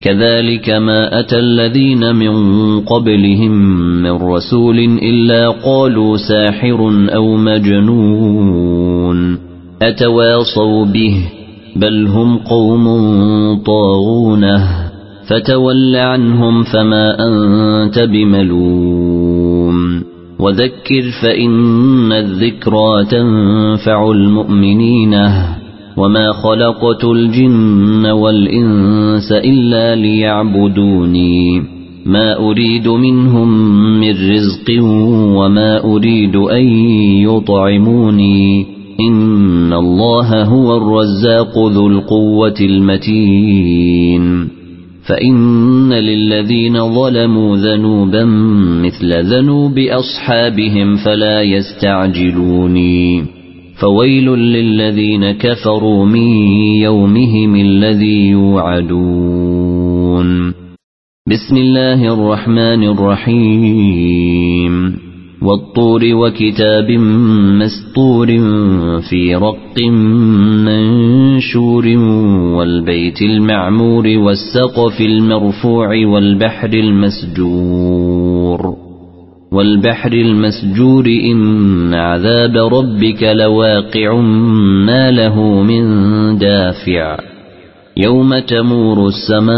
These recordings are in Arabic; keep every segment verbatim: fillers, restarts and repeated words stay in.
كذلك ما أتى الذين من قبلهم من رسول إلا قالوا ساحر أو مجنون أتواصوا به بل هم قوم طاغونه فتول عنهم فما أنت بملوم وذكر فإن الذكرى تنفع المؤمنين وما خلقت الجن والإنس إلا ليعبدوني ما أريد منهم من رزق وما أريد أن يطعموني إن الله هو الرزاق ذو القوة المتين فإن للذين ظلموا ذنوبا مثل ذنوب أصحابهم فلا يستعجلوني فويل للذين كفروا من يومهم الذي يوعدون بسم الله الرحمن الرحيم والطور وكتاب مسطور في رق منشور والبيت المعمور والسقف المرفوع والبحر المسجور والبحر المسجور إن عذاب ربك لواقع ما له من دافع يوم تمور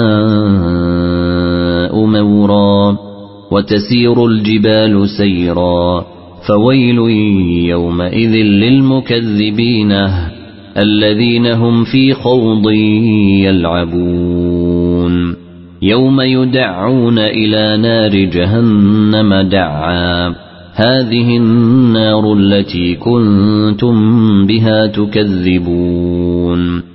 السماء مورا وتسير الجبال سيرا فويل يومئذ للمكذبين الذين هم في خوض يلعبون يوم يدعون إلى نار جهنم دعا هذه النار التي كنتم بها تكذبون